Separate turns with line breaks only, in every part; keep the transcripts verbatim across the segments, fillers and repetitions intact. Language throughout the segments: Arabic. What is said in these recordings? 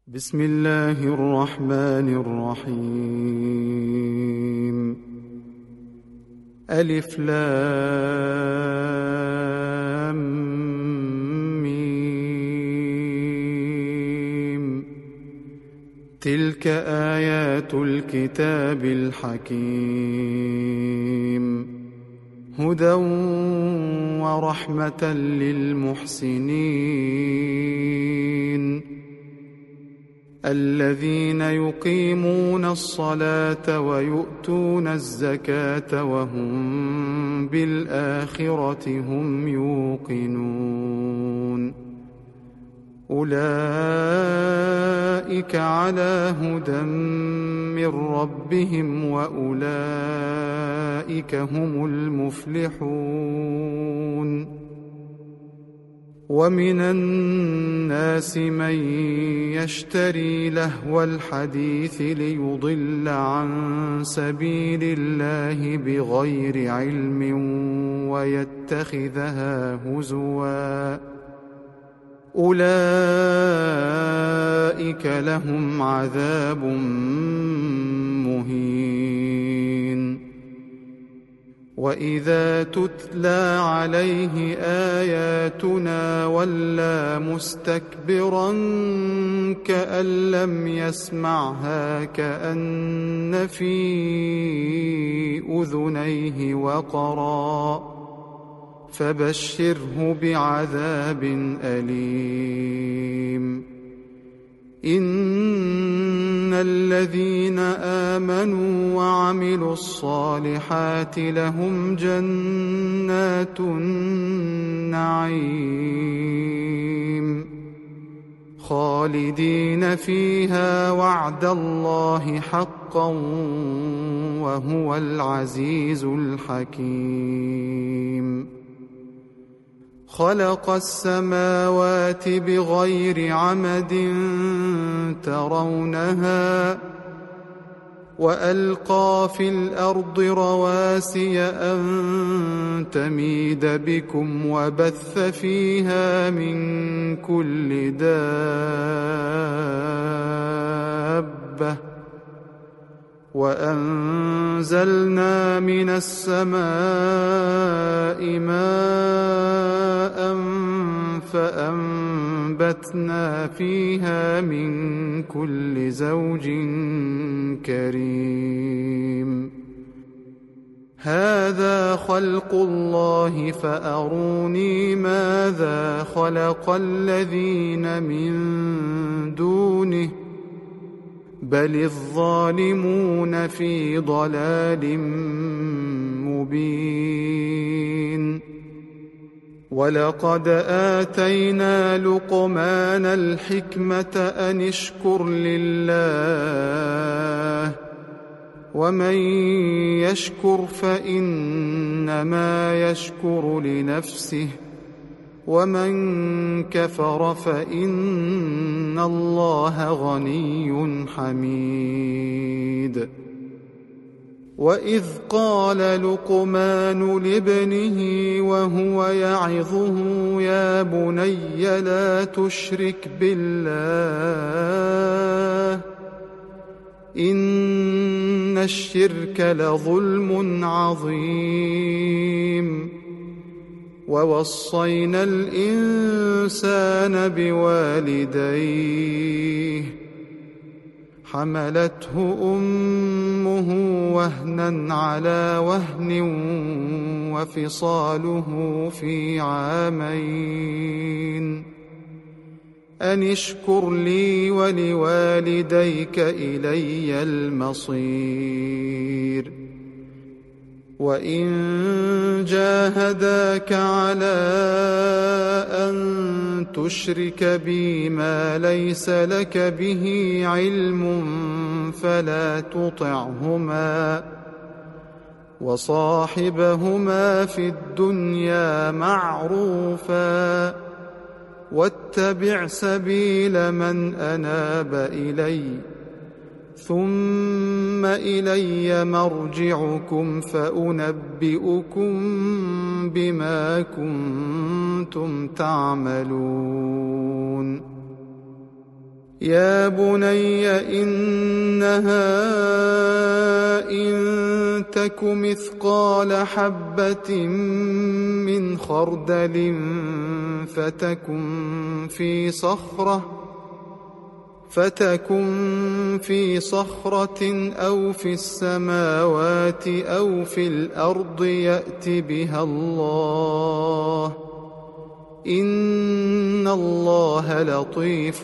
بسم الله الرحمن الرحيم. ألف لام ميم. تلك آيات الكتاب الحكيم، هدى ورحمة للمحسنين الذين يقيمون الصلاة ويؤتون الزكاة وهم بالآخرة هم يوقنون. أولئك على هدى من ربهم وأولئك هم المفلحون. ومن الناس من يشتري لهو الحديث ليضل عن سبيل الله بغير علم ويتخذها هزوا، أولئك لهم عذاب مهين. وإذا تتلى عليه آياتنا ولى مستكبرا كأن لم يسمعها كأن في أذنيه وقرا، فبشره بعذاب أليم. إن الذين آمنوا وعملوا الصالحات لهم جنات النعيم خالدين فيها وعد الله حقا وهو العزيز الحكيم. خلق السماوات بغير عمد ترونها وألقى في الأرض رواسي أن تميد بكم وبث فيها من كل دابة وأنزلنا من السماء ماء فأنبتنا فيها من كل زوج كريم. هذا خلق الله فأروني ماذا خلق الذين من دونه بل الظالمون في ضلال مبين. ولقد آتينا لقمان الحكمة أن اشكر لله ومن يشكر فإنما يشكر لنفسه ومن كفر فإن الله غني حميد. وإذ قال لقمان لابنه وهو يعظه يا بني لا تشرك بالله إن الشرك لظلم عظيم. ووصينا الإنسان بوالديه حملته أمه وهنا على وهن وفصاله في عامين أن اشكر لي ولوالديك إلي المصير. وإن جاهداك على أن تشرك بي ما ليس لك به علم فلا تطعهما وصاحبهما في الدنيا معروفا واتبع سبيل من أناب إلي ثم إلي مرجعكم فأنبئكم بما كنتم تعملون. يا بني إنها إن تك مثقال حبة من خردل فتكن في صخرة فتكن في صخرة أو في السماوات أو في الأرض يأت بها الله إن الله لطيف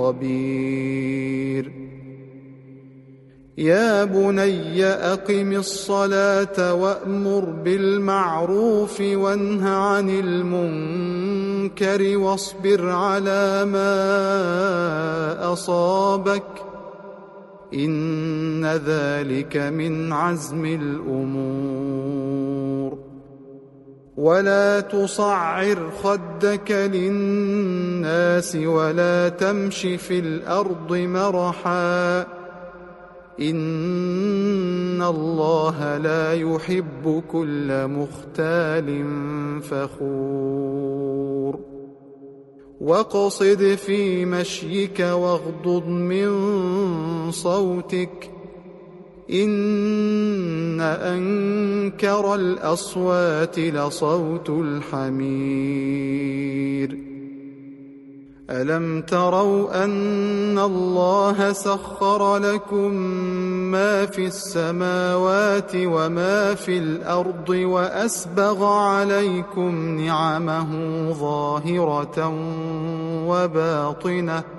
خبير يا بني أقم الصلاة وأمر بالمعروف وانه عن المنكر واصبر على ما أصابك إن ذلك من عزم الأمور ولا تصعر خدك للناس ولا تمش في الأرض مرحا إن الله لا يحب كل مختال فخور واقصد في مشيك واغضض من صوتك إن أنكر الأصوات لصوت الحمير ألم تروا أن الله سخر لكم ما في السماوات وما في الأرض وأسبغ عليكم نعمه ظاهرة وباطنة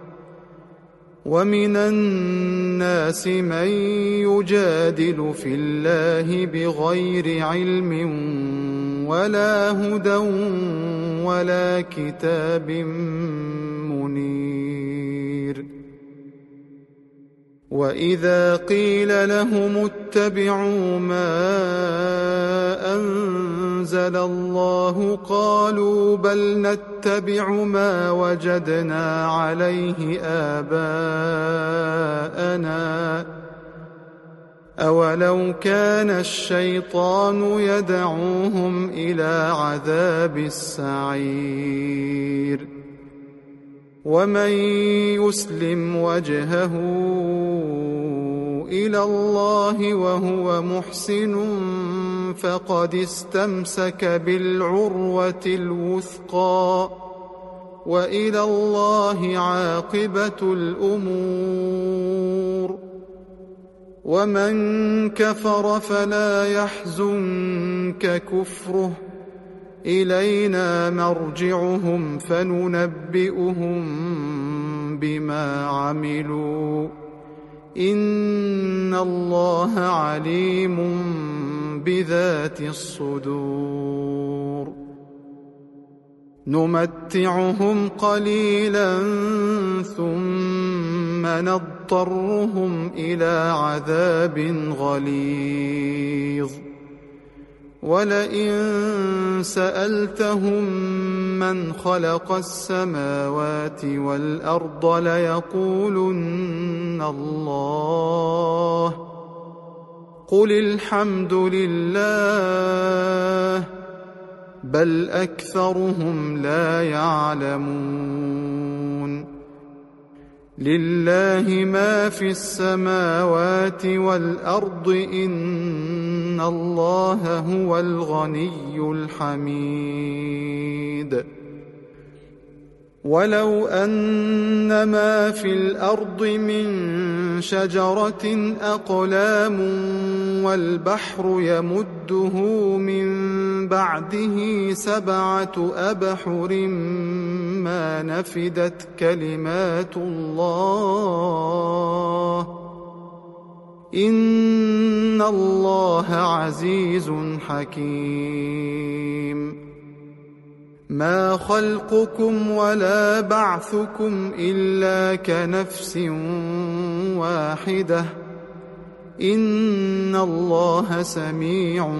ومن الناس من يجادل في الله بغير علم ولا هدى ولا كتاب منير وإذا قيل لهم اتبعوا ما أنزل الله قالوا بل نتبع ما وجدنا عليه آباءنا أولو كان الشيطان يدعوهم إلى عذاب السعير ومن يسلم وجهه إلى الله وهو محسن فقد استمسك بالعروة الوثقى وإلى الله عاقبة الأمور ومن كفر فلا يحزنك كفره إلينا مرجعهم فننبئهم بما عملوا إن الله عليم بذات الصدور نمتعهم قليلا ثم نضطرهم إلى عذاب غليظ ولئن سألتهم من خلق السماوات والأرض ليقولن الله قل الحمد لله بل أكثرهم لا يعلمون لله ما في السماوات والأرض إن الله هو الغني الحميد ولو أن ما في الأرض من شجرة أقلام والبحر يمده من بعده سبعة أبحر ما نفدت كلمات الله إن الله عزيز حكيم ما خلقكم ولا بعثكم إلا كنفس واحدة إن الله سميع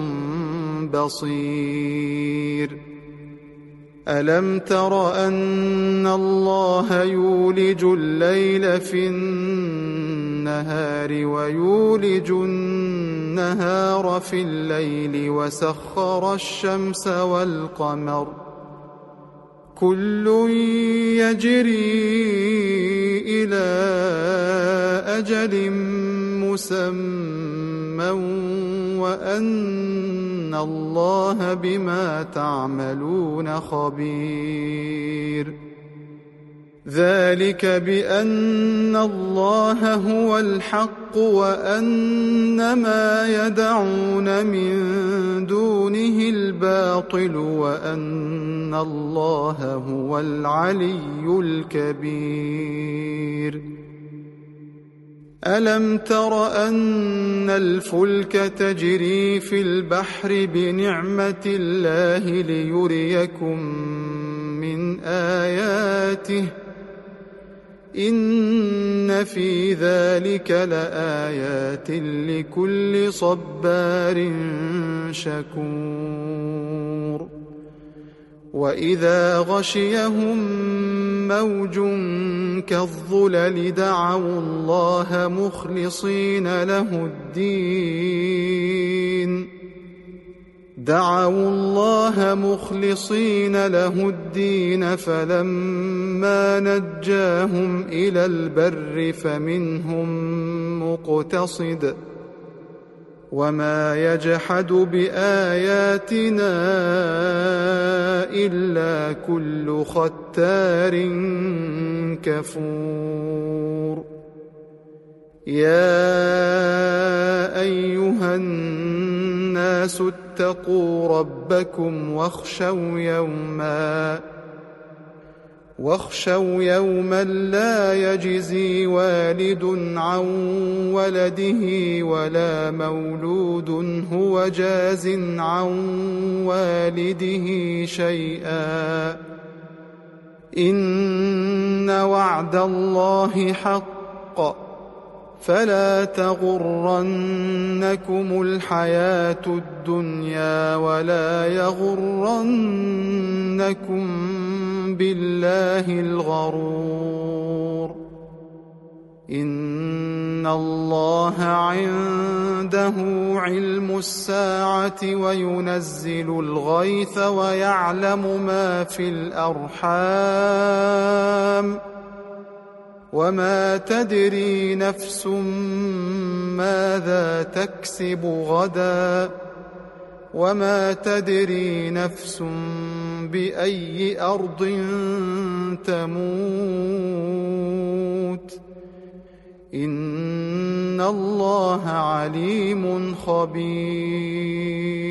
بصير ألم تر أن الله يولج الليل في النهار ويولج النهار في الليل وسخر الشمس والقمر كل يجري إلى أجل مسمى وأن الله بما تعملون خبير. ذلك بأن الله هو الحق وأن ما يدعون من دونه الباطل وأن الله هو العلي الكبير. ألم تر أن الفلك تجري في البحر بنعمة الله ليريكم من آياته إن في ذلك لآيات لكل صبار شكور. وإذا غشيهم موج كالظلل دعوا الله مخلصين له الدين دعوا الله مخلصين له الدين فلما نجاهم إلى البر فمنهم مقتصد وما يجحد بآياتنا إلا كل ختار كفور. يا أيها الناس اتقوا ربكم واخشوا يوما واخشوا يوما لا يجزي والد عن ولده ولا مولود هو جاز عن والده شيئا إن وعد الله حق فلا تغرنكم الحياة الدنيا ولا يغرنكم بالله الغرور. إن الله عنده علم الساعة وينزل الغيث ويعلم ما في الأرحام وما تدري نفس ماذا تكسب غدا وما تدري نفس بأي أرض تموت إن الله عليم خبير.